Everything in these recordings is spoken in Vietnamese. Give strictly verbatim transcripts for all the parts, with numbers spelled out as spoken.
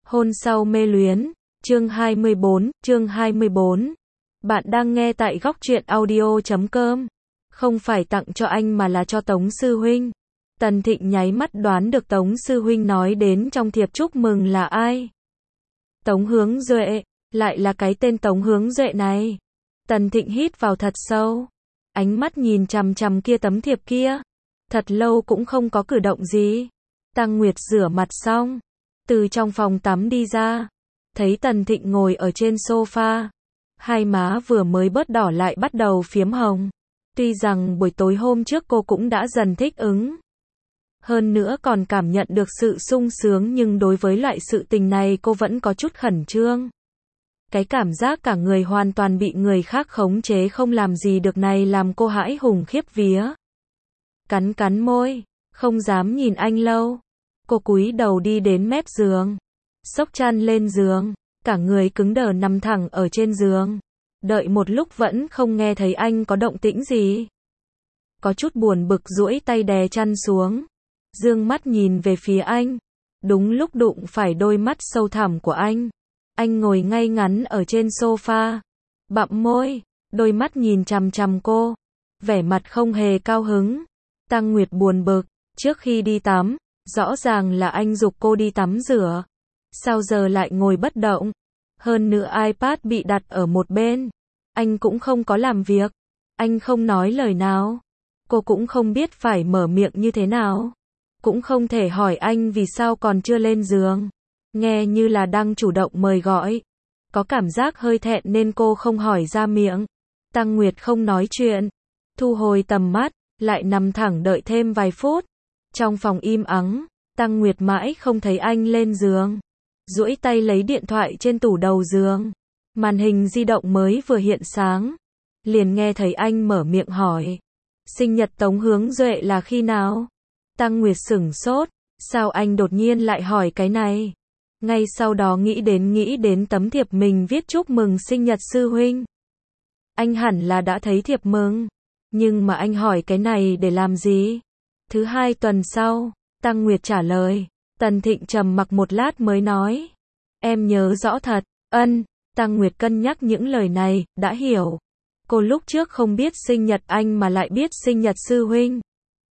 Hôn sau mê luyến, chương hai mươi bốn, chương hai mươi bốn. Bạn đang nghe tại góc truyện audio chấm com. Không phải tặng cho anh mà là cho Tống sư huynh. Tần Thịnh nháy mắt đoán được Tống sư huynh nói đến trong thiệp chúc mừng là ai. Tống Hướng Duệ, lại là cái tên Tống Hướng Duệ này. Tần Thịnh hít vào thật sâu, ánh mắt nhìn chằm chằm kia tấm thiệp kia. Thật lâu cũng không có cử động gì. Tăng Nguyệt rửa mặt xong, từ trong phòng tắm đi ra, thấy Tần Thịnh ngồi ở trên sofa, hai má vừa mới bớt đỏ lại bắt đầu phiếm hồng. Tuy rằng buổi tối hôm trước cô cũng đã dần thích ứng, hơn nữa còn cảm nhận được sự sung sướng, nhưng đối với loại sự tình này cô vẫn có chút khẩn trương. Cái cảm giác cả người hoàn toàn bị người khác khống chế không làm gì được này làm cô hãi hùng khiếp vía. Cắn cắn môi, không dám nhìn anh lâu. Cô cúi đầu đi đến mép giường, xốc chăn lên giường, cả người cứng đờ nằm thẳng ở trên giường. Đợi một lúc vẫn không nghe thấy anh có động tĩnh gì. Có chút buồn bực duỗi tay đè chăn xuống, dương mắt nhìn về phía anh. Đúng lúc đụng phải đôi mắt sâu thẳm của anh. Anh ngồi ngay ngắn ở trên sofa, bặm môi, đôi mắt nhìn chằm chằm cô, vẻ mặt không hề cao hứng. Tăng Nguyệt buồn bực, trước khi đi tắm, rõ ràng là anh giục cô đi tắm rửa, sao giờ lại ngồi bất động? Hơn nữa iPad bị đặt ở một bên, anh cũng không có làm việc, anh không nói lời nào. Cô cũng không biết phải mở miệng như thế nào, cũng không thể hỏi anh vì sao còn chưa lên giường, nghe như là đang chủ động mời gọi. Có cảm giác hơi thẹn nên cô không hỏi ra miệng. Tăng Nguyệt không nói chuyện, thu hồi tầm mắt, lại nằm thẳng đợi thêm vài phút. Trong phòng im ắng, Tăng Nguyệt mãi không thấy anh lên giường. Duỗi tay lấy điện thoại trên tủ đầu giường. Màn hình di động mới vừa hiện sáng, liền nghe thấy anh mở miệng hỏi. Sinh nhật Tống Hướng Duệ là khi nào? Tăng Nguyệt sửng sốt, sao anh đột nhiên lại hỏi cái này? Ngay sau đó nghĩ đến nghĩ đến tấm thiệp mình viết chúc mừng sinh nhật sư huynh. Anh hẳn là đã thấy thiệp mừng, nhưng mà anh hỏi cái này để làm gì? Thứ hai tuần sau, Tăng Nguyệt trả lời. Tần Thịnh trầm mặc một lát mới nói. Em nhớ rõ thật. Ân. Tăng Nguyệt cân nhắc những lời này, đã hiểu. Cô lúc trước không biết sinh nhật anh mà lại biết sinh nhật sư huynh.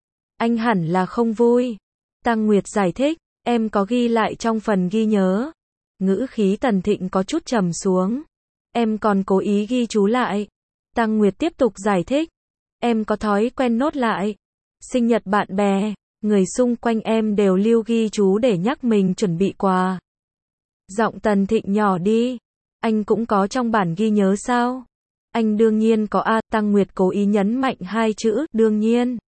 Anh hẳn là không vui. Tăng Nguyệt giải thích. Em có ghi lại trong phần ghi nhớ. Ngữ khí Tần Thịnh có chút trầm xuống. Em còn cố ý ghi chú lại. Tăng Nguyệt tiếp tục giải thích. Em có thói quen nốt lại. Sinh nhật bạn bè, người xung quanh em đều lưu ghi chú để nhắc mình chuẩn bị quà. Giọng Tần Thịnh nhỏ đi. Anh cũng có trong bản ghi nhớ sao? Anh đương nhiên có a. Tăng Nguyệt cố ý nhấn mạnh hai chữ đương nhiên.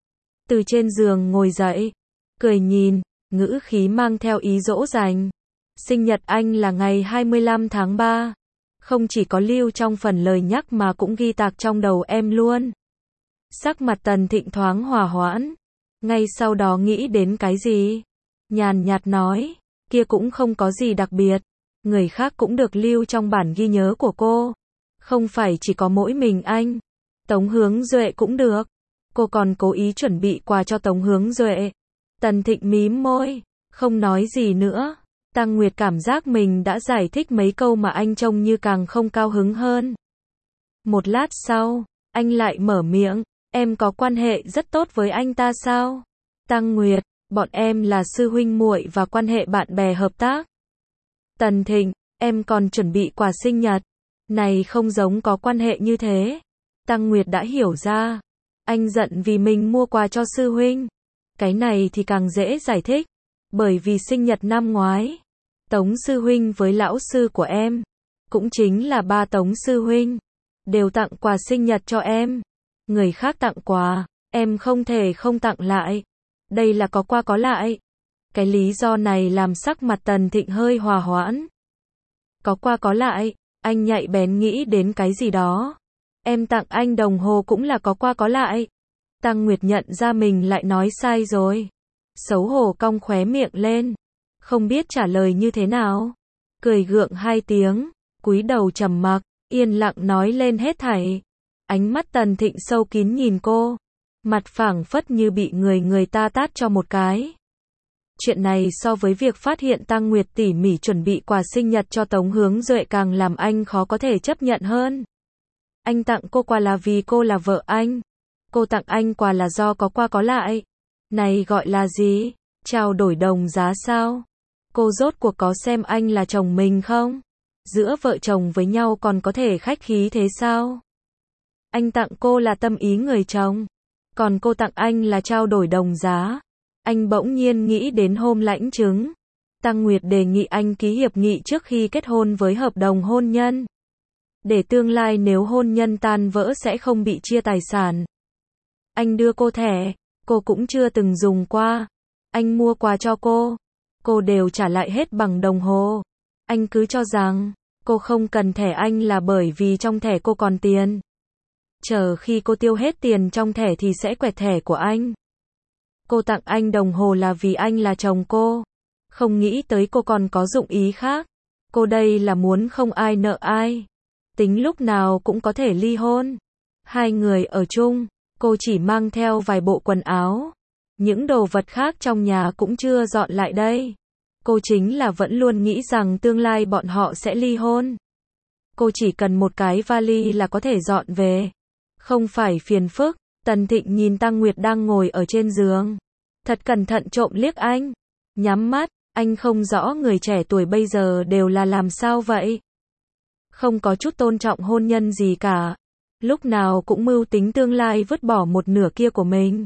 Từ trên giường ngồi dậy, cười nhìn, ngữ khí mang theo ý dỗ dành. Sinh nhật anh là ngày hai mươi lăm tháng ba. Không chỉ có lưu trong phần lời nhắc mà cũng ghi tạc trong đầu em luôn. Sắc mặt Tần Thịnh thoáng hòa hoãn. Ngay sau đó nghĩ đến cái gì? Nhàn nhạt nói, kia cũng không có gì đặc biệt. Người khác cũng được lưu trong bản ghi nhớ của cô. Không phải chỉ có mỗi mình anh. Tống Hướng Duệ cũng được. Cô còn cố ý chuẩn bị quà cho Tống Hướng Duệ. Tần Thịnh mím môi, không nói gì nữa. Tăng Nguyệt cảm giác mình đã giải thích mấy câu mà anh trông như càng không cao hứng hơn. Một lát sau, anh lại mở miệng. Em có quan hệ rất tốt với anh ta sao? Tăng Nguyệt, bọn em là sư huynh muội và quan hệ bạn bè hợp tác. Tần Thịnh, em còn chuẩn bị quà sinh nhật. Này không giống có quan hệ như thế. Tăng Nguyệt đã hiểu ra. Anh giận vì mình mua quà cho sư huynh. Cái này thì càng dễ giải thích. Bởi vì sinh nhật năm ngoái, Tống sư huynh với lão sư của em, cũng chính là ba Tống sư huynh, đều tặng quà sinh nhật cho em. Người khác tặng quà, em không thể không tặng lại. Đây là có qua có lại. Cái lý do này làm sắc mặt Tần Thịnh hơi hòa hoãn. Có qua có lại, anh nhạy bén nghĩ đến cái gì đó. Em tặng anh đồng hồ cũng là có qua có lại. Tăng Nguyệt nhận ra mình lại nói sai rồi. Xấu hổ cong khóe miệng lên. Không biết trả lời như thế nào. Cười gượng hai tiếng, cúi đầu trầm mặc, yên lặng nói lên hết thảy. Ánh mắt Tần Thịnh sâu kín nhìn cô. Mặt phảng phất như bị người người ta tát cho một cái. Chuyện này so với việc phát hiện Tăng Nguyệt tỉ mỉ chuẩn bị quà sinh nhật cho Tống Hướng Duệ càng làm anh khó có thể chấp nhận hơn. Anh tặng cô quà là vì cô là vợ anh. Cô tặng anh quà là do có qua có lại. Này gọi là gì? Trao đổi đồng giá sao? Cô rốt cuộc có xem anh là chồng mình không? Giữa vợ chồng với nhau còn có thể khách khí thế sao? Anh tặng cô là tâm ý người chồng. Còn cô tặng anh là trao đổi đồng giá. Anh bỗng nhiên nghĩ đến hôm lãnh chứng. Tăng Nguyệt đề nghị anh ký hiệp nghị trước khi kết hôn với hợp đồng hôn nhân. Để tương lai nếu hôn nhân tan vỡ sẽ không bị chia tài sản. Anh đưa cô thẻ, cô cũng chưa từng dùng qua. Anh mua quà cho cô, cô đều trả lại hết bằng đồng hồ. Anh cứ cho rằng, cô không cần thẻ anh là bởi vì trong thẻ cô còn tiền. Chờ khi cô tiêu hết tiền trong thẻ thì sẽ quẹt thẻ của anh. Cô tặng anh đồng hồ là vì anh là chồng cô. Không nghĩ tới cô còn có dụng ý khác. Cô đây là muốn không ai nợ ai. Tính lúc nào cũng có thể ly hôn. Hai người ở chung, cô chỉ mang theo vài bộ quần áo. Những đồ vật khác trong nhà cũng chưa dọn lại đây. Cô chính là vẫn luôn nghĩ rằng tương lai bọn họ sẽ ly hôn. Cô chỉ cần một cái vali là có thể dọn về. Không phải phiền phức. Tần Thịnh nhìn Tăng Nguyệt đang ngồi ở trên giường. Thật cẩn thận trộm liếc anh. Nhắm mắt, anh không rõ người trẻ tuổi bây giờ đều là làm sao vậy. Không có chút tôn trọng hôn nhân gì cả. Lúc nào cũng mưu tính tương lai vứt bỏ một nửa kia của mình.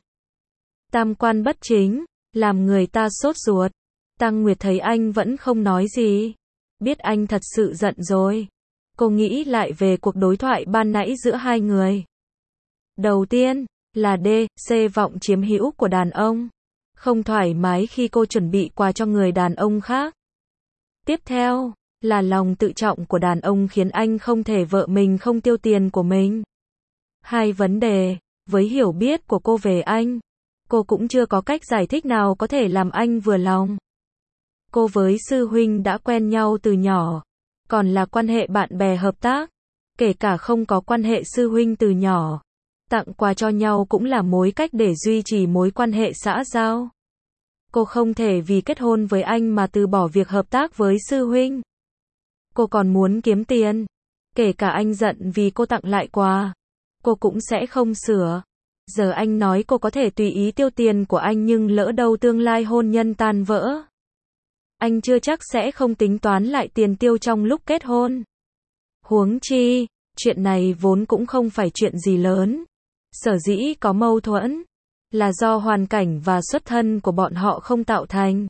Tam quan bất chính, làm người ta sốt ruột. Tăng Nguyệt thấy anh vẫn không nói gì. Biết anh thật sự giận rồi. Cô nghĩ lại về cuộc đối thoại ban nãy giữa hai người. Đầu tiên, là D, C vọng chiếm hữu của đàn ông. Không thoải mái khi cô chuẩn bị quà cho người đàn ông khác. Tiếp theo, là lòng tự trọng của đàn ông khiến anh không thể vợ mình không tiêu tiền của mình. Hai vấn đề, với hiểu biết của cô về anh, cô cũng chưa có cách giải thích nào có thể làm anh vừa lòng. Cô với sư huynh đã quen nhau từ nhỏ, còn là quan hệ bạn bè hợp tác, kể cả không có quan hệ sư huynh từ nhỏ. Tặng quà cho nhau cũng là mối cách để duy trì mối quan hệ xã giao. Cô không thể vì kết hôn với anh mà từ bỏ việc hợp tác với sư huynh. Cô còn muốn kiếm tiền. Kể cả anh giận vì cô tặng lại quà, cô cũng sẽ không sửa. Giờ anh nói cô có thể tùy ý tiêu tiền của anh nhưng lỡ đâu tương lai hôn nhân tan vỡ. Anh chưa chắc sẽ không tính toán lại tiền tiêu trong lúc kết hôn. Huống chi, chuyện này vốn cũng không phải chuyện gì lớn. Sở dĩ có mâu thuẫn, là do hoàn cảnh và xuất thân của bọn họ không tạo thành.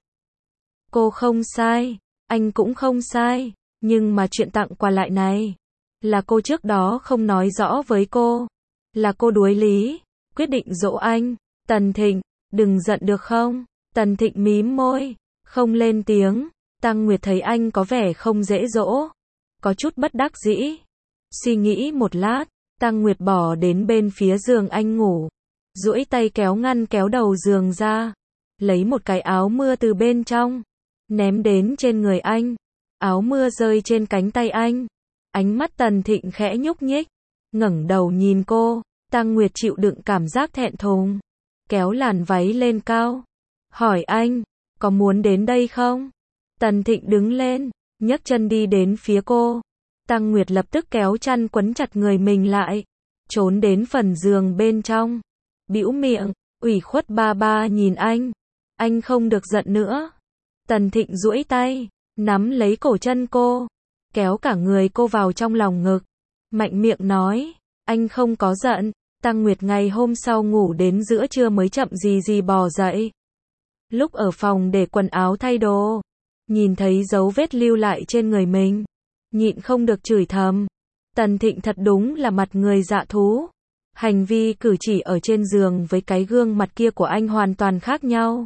Cô không sai, anh cũng không sai, nhưng mà chuyện tặng quà lại này, là cô trước đó không nói rõ với cô. Là cô đuối lý, quyết định dỗ anh. Tần Thịnh, đừng giận được không? Tần Thịnh mím môi, không lên tiếng. Tăng Nguyệt thấy anh có vẻ không dễ dỗ, có chút bất đắc dĩ. Suy nghĩ một lát, Tăng Nguyệt bỏ đến bên phía giường anh ngủ, duỗi tay kéo ngăn kéo đầu giường ra, lấy một cái áo mưa từ bên trong, ném đến trên người anh. Áo mưa rơi trên cánh tay anh. Ánh mắt Tần Thịnh khẽ nhúc nhích, ngẩng đầu nhìn cô. Tăng Nguyệt chịu đựng cảm giác thẹn thùng, kéo làn váy lên cao, hỏi anh, có muốn đến đây không? Tần Thịnh đứng lên, nhấc chân đi đến phía cô. Tăng Nguyệt lập tức kéo chăn quấn chặt người mình lại, trốn đến phần giường bên trong, bĩu miệng, ủy khuất ba ba nhìn anh. Anh không được giận nữa. Tần Thịnh duỗi tay, nắm lấy cổ chân cô, kéo cả người cô vào trong lòng ngực, mạnh miệng nói, anh không có giận. Tăng Nguyệt ngày hôm sau ngủ đến giữa trưa mới chậm gì gì bò dậy. Lúc ở phòng để quần áo thay đồ, nhìn thấy dấu vết lưu lại trên người mình, nhịn không được chửi thầm. Tần Thịnh thật đúng là mặt người dạ thú. Hành vi cử chỉ ở trên giường với cái gương mặt kia của anh hoàn toàn khác nhau.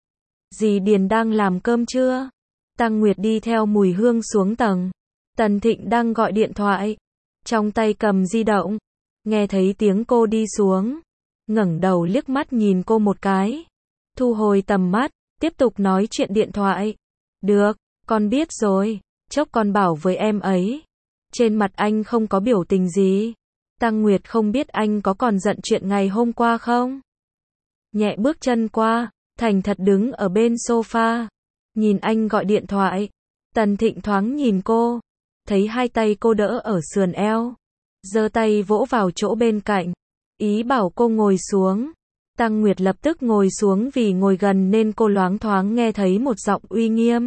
Dì Điền đang làm cơm chưa? Tăng Nguyệt đi theo mùi hương xuống tầng. Tần Thịnh đang gọi điện thoại, trong tay cầm di động. Nghe thấy tiếng cô đi xuống, ngẩng đầu liếc mắt nhìn cô một cái, thu hồi tầm mắt, tiếp tục nói chuyện điện thoại. Được, con biết rồi, chốc con bảo với em ấy. Trên mặt anh không có biểu tình gì. Tăng Nguyệt không biết anh có còn giận chuyện ngày hôm qua không? Nhẹ bước chân qua, thành thật đứng ở bên sofa, nhìn anh gọi điện thoại. Tần Thịnh thoáng nhìn cô, thấy hai tay cô đỡ ở sườn eo, giơ tay vỗ vào chỗ bên cạnh, ý bảo cô ngồi xuống. Tăng Nguyệt lập tức ngồi xuống, vì ngồi gần nên cô loáng thoáng nghe thấy một giọng uy nghiêm.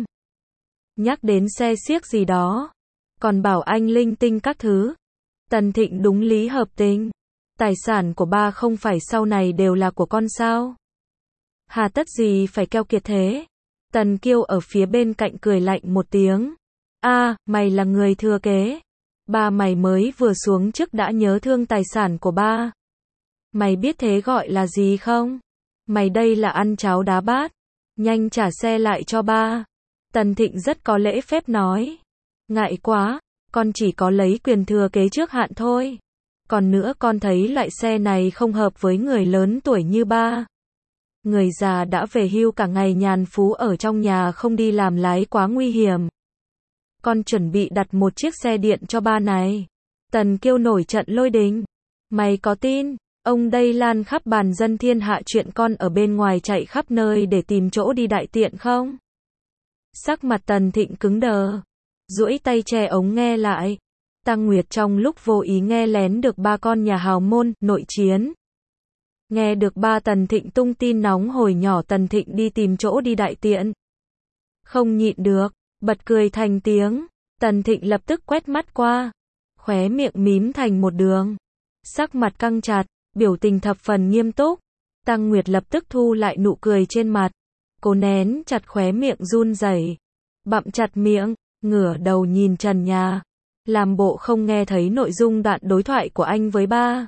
Nhắc đến xe xiếc gì đó, còn bảo anh linh tinh các thứ. Tần Thịnh đúng lý hợp tình. Tài sản của ba không phải sau này đều là của con sao? Hà tất gì phải keo kiệt thế? Tần Kiêu ở phía bên cạnh cười lạnh một tiếng. A, à, mày là người thừa kế. Ba mày mới vừa xuống chức đã nhớ thương tài sản của ba. Mày biết thế gọi là gì không? Mày đây là ăn cháo đá bát. Nhanh trả xe lại cho ba. Tần Thịnh rất có lễ phép nói. Ngại quá, con chỉ có lấy quyền thừa kế trước hạn thôi. Còn nữa con thấy loại xe này không hợp với người lớn tuổi như ba. Người già đã về hưu cả ngày nhàn phú ở trong nhà không đi làm lái quá nguy hiểm. Con chuẩn bị đặt một chiếc xe điện cho ba này. Tần Kiêu nổi trận lôi đình. Mày có tin, ông đây lan khắp bàn dân thiên hạ chuyện con ở bên ngoài chạy khắp nơi để tìm chỗ đi đại tiện không? Sắc mặt Tần Thịnh cứng đờ, duỗi tay che ống nghe lại. Tăng Nguyệt trong lúc vô ý nghe lén được ba con nhà hào môn, nội chiến. Nghe được ba Tần Thịnh tung tin nóng hồi nhỏ Tần Thịnh đi tìm chỗ đi đại tiện. Không nhịn được, bật cười thành tiếng. Tần Thịnh lập tức quét mắt qua, khóe miệng mím thành một đường, sắc mặt căng chặt, biểu tình thập phần nghiêm túc. Tăng Nguyệt lập tức thu lại nụ cười trên mặt, cô nén chặt khóe miệng run rẩy, bặm chặt miệng, ngửa đầu nhìn trần nhà, làm bộ không nghe thấy nội dung đoạn đối thoại của anh với ba.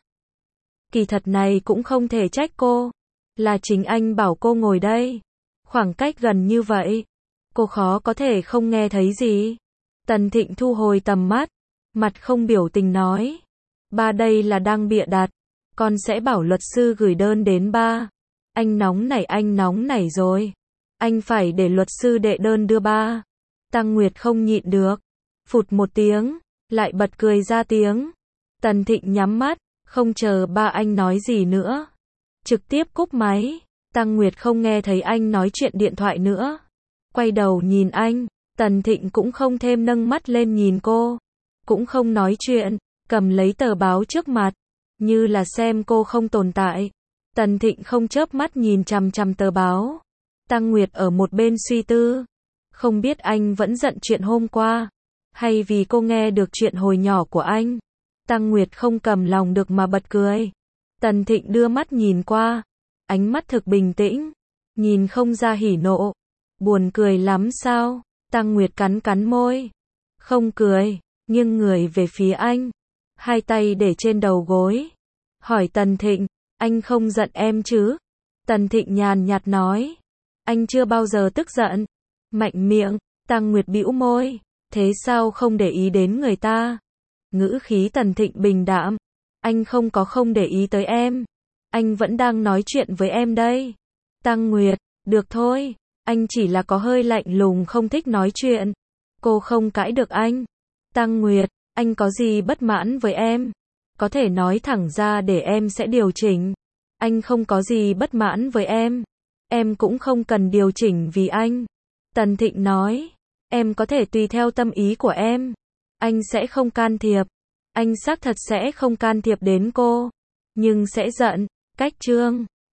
Kỳ thật này cũng không thể trách cô, là chính anh bảo cô ngồi đây, khoảng cách gần như vậy, cô khó có thể không nghe thấy gì. Tần Thịnh thu hồi tầm mắt, mặt không biểu tình nói, ba đây là đang bịa đặt, con sẽ bảo luật sư gửi đơn đến ba. Anh nóng nảy, anh nóng nảy rồi, anh phải để luật sư đệ đơn đưa ba. Tăng Nguyệt không nhịn được, phụt một tiếng, lại bật cười ra tiếng. Tần Thịnh nhắm mắt, không chờ ba anh nói gì nữa, trực tiếp cúp máy. Tăng Nguyệt không nghe thấy anh nói chuyện điện thoại nữa, quay đầu nhìn anh. Tần Thịnh cũng không thêm nâng mắt lên nhìn cô, cũng không nói chuyện, cầm lấy tờ báo trước mặt, như là xem cô không tồn tại. Tần Thịnh không chớp mắt nhìn chằm chằm tờ báo. Tăng Nguyệt ở một bên suy tư, không biết anh vẫn giận chuyện hôm qua, hay vì cô nghe được chuyện hồi nhỏ của anh. Tăng Nguyệt không cầm lòng được mà bật cười. Tần Thịnh đưa mắt nhìn qua, ánh mắt thực bình tĩnh, nhìn không ra hỉ nộ. Buồn cười lắm sao? Tăng Nguyệt cắn cắn môi, không cười, nghiêng người về phía anh, hai tay để trên đầu gối, hỏi Tần Thịnh, anh không giận em chứ? Tần Thịnh nhàn nhạt nói, anh chưa bao giờ tức giận. Mạnh miệng. Tăng Nguyệt bĩu môi, thế sao không để ý đến người ta? Ngữ khí Tần Thịnh bình đạm, anh không có không để ý tới em, anh vẫn đang nói chuyện với em đây. Tăng Nguyệt, được thôi, anh chỉ là có hơi lạnh lùng không thích nói chuyện. Cô không cãi được anh. Tăng Nguyệt, anh có gì bất mãn với em? Có thể nói thẳng ra để em sẽ điều chỉnh. Anh không có gì bất mãn với em. Em cũng không cần điều chỉnh vì anh. Tần Thịnh nói, em có thể tùy theo tâm ý của em. Anh sẽ không can thiệp. Anh xác thật sẽ không can thiệp đến cô. Nhưng sẽ giận. Cách chương